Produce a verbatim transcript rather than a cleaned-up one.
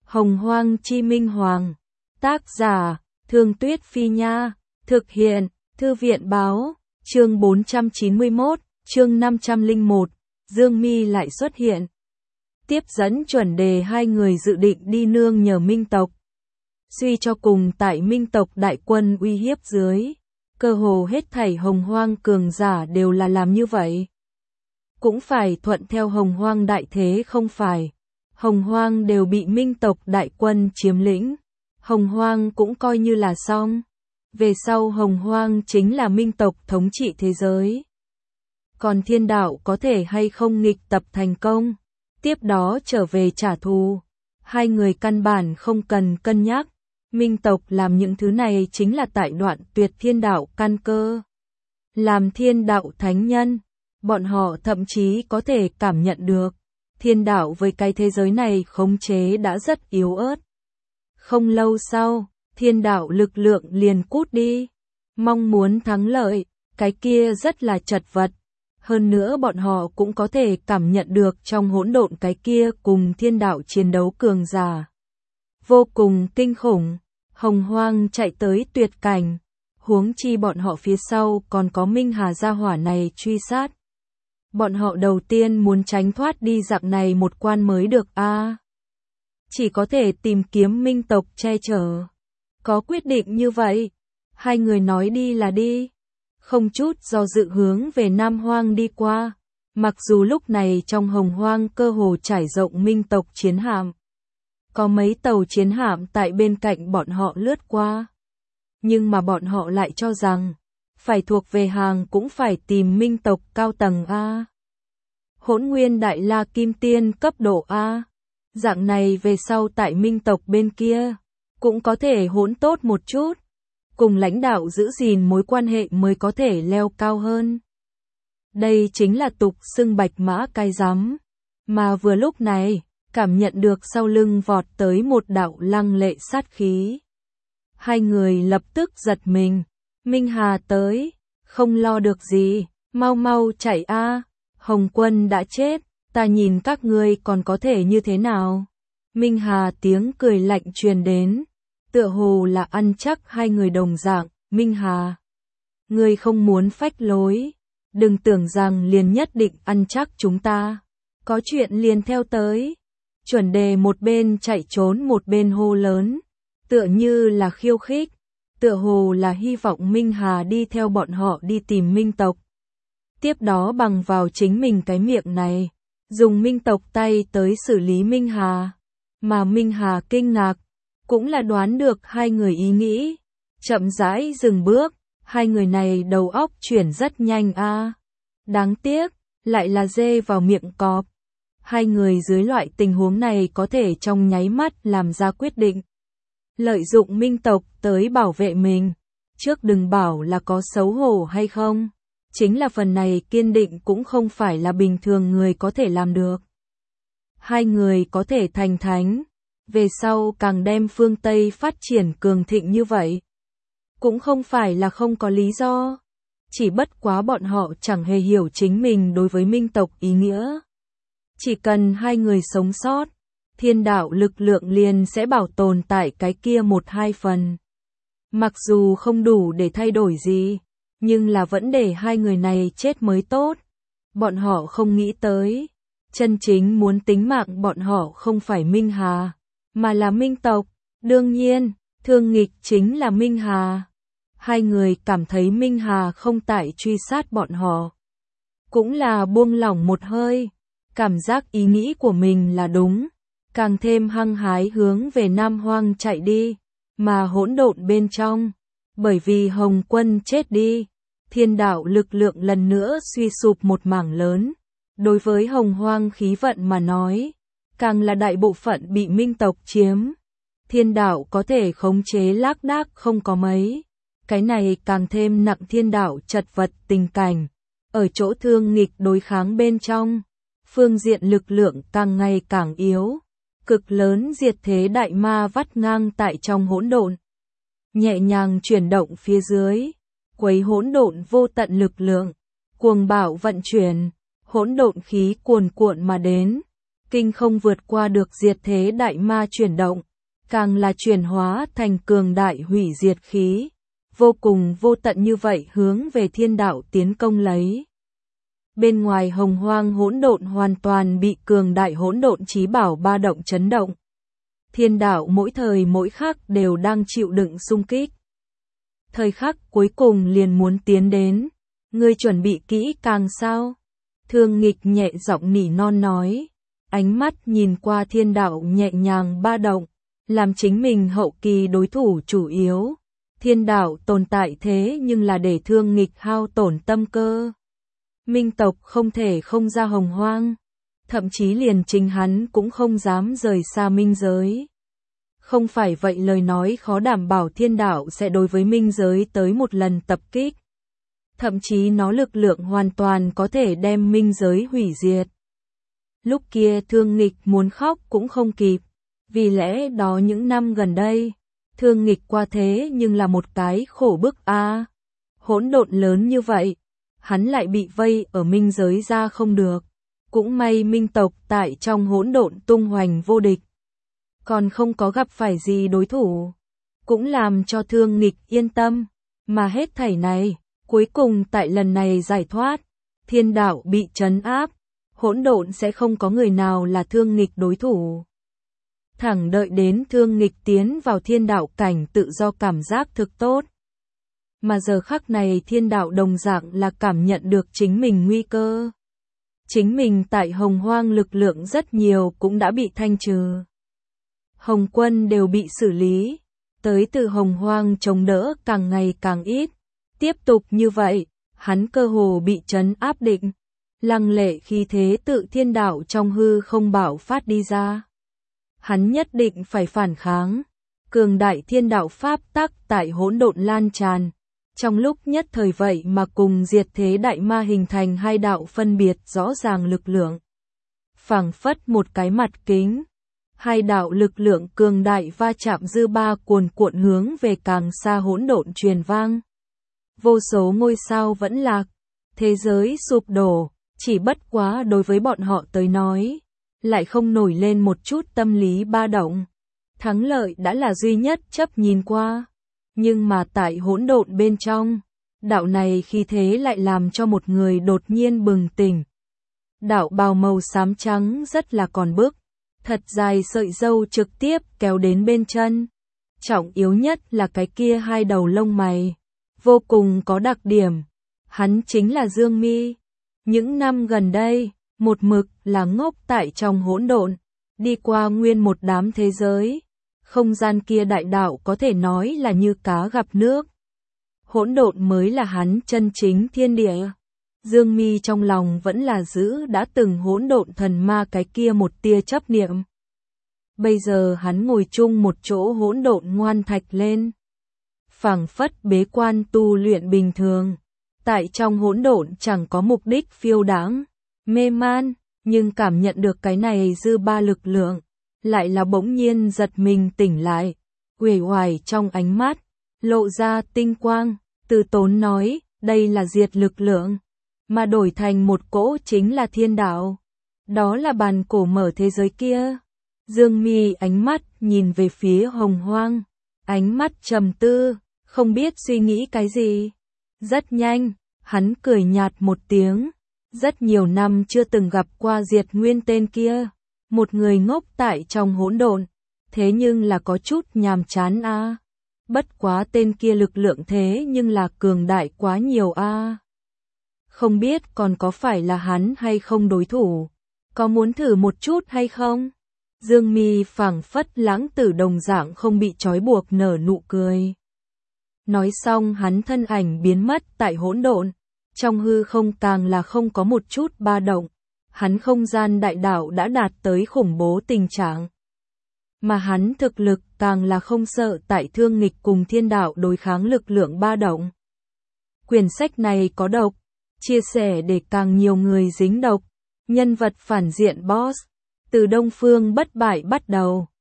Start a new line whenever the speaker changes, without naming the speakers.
Hồng Hoang Chi Minh Hoàng. Tác giả, Thương Tuyết Phi Nha. Thực hiện, Thư viện Báo. Chương bốn trăm chín mươi mốt, chương năm trăm lẻ một, Dương Mi lại xuất hiện. Tiếp dẫn chuẩn đề hai người dự định đi nương nhờ Minh tộc. Suy cho cùng tại Minh tộc đại quân uy hiếp dưới, cơ hồ hết thảy Hồng Hoang cường giả đều là làm như vậy. Cũng phải thuận theo Hồng Hoang đại thế không phải. Hồng Hoang đều bị Minh tộc đại quân chiếm lĩnh. Hồng Hoang cũng coi như là xong. Về sau Hồng Hoang chính là Minh tộc thống trị thế giới. Còn thiên đạo có thể hay không nghịch tập thành công, tiếp đó trở về trả thù. Hai người căn bản không cần cân nhắc. Minh tộc làm những thứ này chính là tại đoạn tuyệt thiên đạo căn cơ. Làm thiên đạo thánh nhân, bọn họ thậm chí có thể cảm nhận được thiên đạo với cái thế giới này khống chế đã rất yếu ớt. Không lâu sau, thiên đạo lực lượng liền cút đi. Mong muốn thắng lợi, cái kia rất là chật vật. Hơn nữa bọn họ cũng có thể cảm nhận được trong hỗn độn cái kia cùng thiên đạo chiến đấu cường giả. Vô cùng kinh khủng, Hồng Hoang chạy tới tuyệt cảnh. Huống chi bọn họ phía sau còn có Minh Hà gia hỏa này truy sát. Bọn họ đầu tiên muốn tránh thoát đi dạng này một quan mới được a. À, chỉ có thể tìm kiếm Minh tộc che chở. Có quyết định như vậy, hai người nói đi là đi. Không chút do dự hướng về Nam Hoang đi qua. Mặc dù lúc này trong Hồng Hoang cơ hồ trải rộng Minh tộc chiến hạm. Có mấy tàu chiến hạm tại bên cạnh bọn họ lướt qua. Nhưng mà bọn họ lại cho rằng, phải thuộc về hàng cũng phải tìm Minh tộc cao tầng A. Hỗn Nguyên Đại La Kim Tiên cấp độ A. Dạng này về sau tại Minh tộc bên kia, cũng có thể hỗn tốt một chút. Cùng lãnh đạo giữ gìn mối quan hệ mới có thể leo cao hơn. Đây chính là tục xưng bạch mã cai rắm. Mà vừa lúc này, cảm nhận được sau lưng vọt tới một đạo lăng lệ sát khí. Hai người lập tức giật mình. Minh Hà tới, không lo được gì, mau mau chạy a. Hồng Quân đã chết, ta nhìn các ngươi còn có thể như thế nào. Minh Hà tiếng cười lạnh truyền đến, tựa hồ là ăn chắc hai người đồng dạng. Minh Hà, ngươi không muốn phách lối, đừng tưởng rằng liền nhất định ăn chắc chúng ta, có chuyện liền theo tới. Chuẩn đề một bên chạy trốn một bên hô lớn, tựa như là khiêu khích, tựa hồ là hy vọng Minh Hà đi theo bọn họ đi tìm Minh tộc. Tiếp đó bằng vào chính mình cái miệng này, dùng Minh tộc tay tới xử lý Minh Hà. Mà Minh Hà kinh ngạc, cũng là đoán được hai người ý nghĩ, chậm rãi dừng bước. Hai người này đầu óc chuyển rất nhanh a. À. Đáng tiếc, lại là dê vào miệng cọp. Hai người dưới loại tình huống này có thể trong nháy mắt làm ra quyết định. Lợi dụng Minh tộc tới bảo vệ mình. Trước đừng bảo là có xấu hổ hay không. Chính là phần này kiên định cũng không phải là bình thường người có thể làm được. Hai người có thể thành thánh. Về sau càng đem phương Tây phát triển cường thịnh như vậy. Cũng không phải là không có lý do. Chỉ bất quá bọn họ chẳng hề hiểu chính mình đối với Minh tộc ý nghĩa. Chỉ cần hai người sống sót, thiên đạo lực lượng liền sẽ bảo tồn tại cái kia một hai phần. Mặc dù không đủ để thay đổi gì, nhưng là vẫn để hai người này chết mới tốt. Bọn họ không nghĩ tới, chân chính muốn tính mạng bọn họ không phải Minh Hà, mà là Minh tộc. Đương nhiên, thương nghịch chính là Minh Hà. Hai người cảm thấy Minh Hà không tại truy sát bọn họ. Cũng là buông lỏng một hơi. Cảm giác ý nghĩ của mình là đúng, càng thêm hăng hái hướng về Nam Hoang chạy đi, mà hỗn độn bên trong, bởi vì Hồng Quân chết đi, thiên đạo lực lượng lần nữa suy sụp một mảng lớn. Đối với Hồng Hoang khí vận mà nói, càng là đại bộ phận bị Minh tộc chiếm, thiên đạo có thể khống chế lác đác không có mấy. Cái này càng thêm nặng thiên đạo chật vật tình cảnh, ở chỗ thương nghịch đối kháng bên trong. Phương diện lực lượng càng ngày càng yếu, cực lớn diệt thế đại ma vắt ngang tại trong hỗn độn. Nhẹ nhàng chuyển động phía dưới, quấy hỗn độn vô tận lực lượng, cuồng bạo vận chuyển, hỗn độn khí cuồn cuộn mà đến, kinh không vượt qua được diệt thế đại ma chuyển động, càng là chuyển hóa thành cường đại hủy diệt khí, vô cùng vô tận như vậy hướng về thiên đạo tiến công lấy. Bên ngoài hồng hoang hỗn độn hoàn toàn bị cường đại hỗn độn chí bảo ba động chấn động. Thiên đạo mỗi thời mỗi khắc đều đang chịu đựng xung kích. Thời khắc cuối cùng liền muốn tiến đến, ngươi chuẩn bị kỹ càng sao? Thương Nghịch nhẹ giọng nỉ non nói, ánh mắt nhìn qua thiên đạo nhẹ nhàng ba động, làm chính mình hậu kỳ đối thủ chủ yếu. Thiên đạo tồn tại thế nhưng là để Thương Nghịch hao tổn tâm cơ. Minh tộc không thể không ra hồng hoang, thậm chí liền chính hắn cũng không dám rời xa minh giới. Không phải vậy lời nói khó đảm bảo thiên đạo sẽ đối với minh giới tới một lần tập kích. Thậm chí nó lực lượng hoàn toàn có thể đem minh giới hủy diệt. Lúc kia Thương Nghịch muốn khóc cũng không kịp, vì lẽ đó những năm gần đây, Thương Nghịch qua thế nhưng là một cái khổ bức a. À, hỗn độn lớn như vậy, hắn lại bị vây ở minh giới ra không được. Cũng may minh tộc tại trong hỗn độn tung hoành vô địch, còn không có gặp phải gì đối thủ, cũng làm cho Thương Nghịch yên tâm, mà hết thảy này, cuối cùng tại lần này giải thoát, thiên đạo bị trấn áp, hỗn độn sẽ không có người nào là Thương Nghịch đối thủ. Thẳng đợi đến Thương Nghịch tiến vào thiên đạo cảnh tự do cảm giác thực tốt. Mà giờ khắc này thiên đạo đồng dạng là cảm nhận được chính mình nguy cơ. Chính mình tại hồng hoang lực lượng rất nhiều cũng đã bị thanh trừ. Hồng quân đều bị xử lý, tới từ hồng hoang chống đỡ càng ngày càng ít. Tiếp tục như vậy, hắn cơ hồ bị trấn áp định. Lăng lệ khí thế tự thiên đạo trong hư không bạo phát đi ra. Hắn nhất định phải phản kháng. Cường đại thiên đạo pháp tắc tại hỗn độn lan tràn. Trong lúc nhất thời vậy mà cùng diệt thế đại ma hình thành hai đạo phân biệt rõ ràng lực lượng. Phảng phất một cái mặt kính. Hai đạo lực lượng cường đại va chạm dư ba cuồn cuộn hướng về càng xa hỗn độn truyền vang. Vô số ngôi sao vẫn lạc. Thế giới sụp đổ. Chỉ bất quá đối với bọn họ tới nói. Lại không nổi lên một chút tâm lý ba động. Thắng lợi đã là duy nhất chấp nhìn qua. Nhưng mà tại hỗn độn bên trong, đạo này khi thế lại làm cho một người đột nhiên bừng tỉnh. Đạo bào màu xám trắng rất là còn bức, thật dài sợi râu trực tiếp kéo đến bên chân. Trọng yếu nhất là cái kia hai đầu lông mày, vô cùng có đặc điểm. Hắn chính là Dương Mi. Những năm gần đây, một mực là ngốc tại trong hỗn độn, đi qua nguyên một đám thế giới. Không gian kia đại đạo có thể nói là như cá gặp nước. Hỗn độn mới là hắn chân chính thiên địa. Dương Mi trong lòng vẫn là giữ đã từng hỗn độn thần ma cái kia một tia chấp niệm. Bây giờ hắn ngồi chung một chỗ hỗn độn ngoan thạch lên. Phảng phất bế quan tu luyện bình thường. Tại trong hỗn độn chẳng có mục đích phiêu đáng, mê man, nhưng cảm nhận được cái này dư ba lực lượng. Lại là bỗng nhiên giật mình tỉnh lại, uể oải trong ánh mắt, lộ ra tinh quang, từ tốn nói, đây là diệt lực lượng, mà đổi thành một cỗ chính là thiên đạo. Đó là bàn cổ mở thế giới kia. Dương Mi ánh mắt nhìn về phía hồng hoang, ánh mắt trầm tư, không biết suy nghĩ cái gì. Rất nhanh, hắn cười nhạt một tiếng, rất nhiều năm chưa từng gặp qua Diệt Nguyên tên kia. Một người ngốc tại trong hỗn độn, thế nhưng là có chút nhàm chán a. À. Bất quá tên kia lực lượng thế nhưng là cường đại quá nhiều a. À. Không biết còn có phải là hắn hay không đối thủ, có muốn thử một chút hay không? Dương Mi phảng phất lãng tử đồng dạng không bị trói buộc nở nụ cười. Nói xong hắn thân ảnh biến mất tại hỗn độn, trong hư không càng là không có một chút ba động. Hắn không gian đại đạo đã đạt tới khủng bố tình trạng. Mà hắn thực lực càng là không sợ tại Thương Nghịch cùng thiên đạo đối kháng lực lượng ba động. Quyển sách này có độc, chia sẻ để càng nhiều người dính độc. Nhân vật phản diện boss, từ Đông Phương bất bại bắt đầu.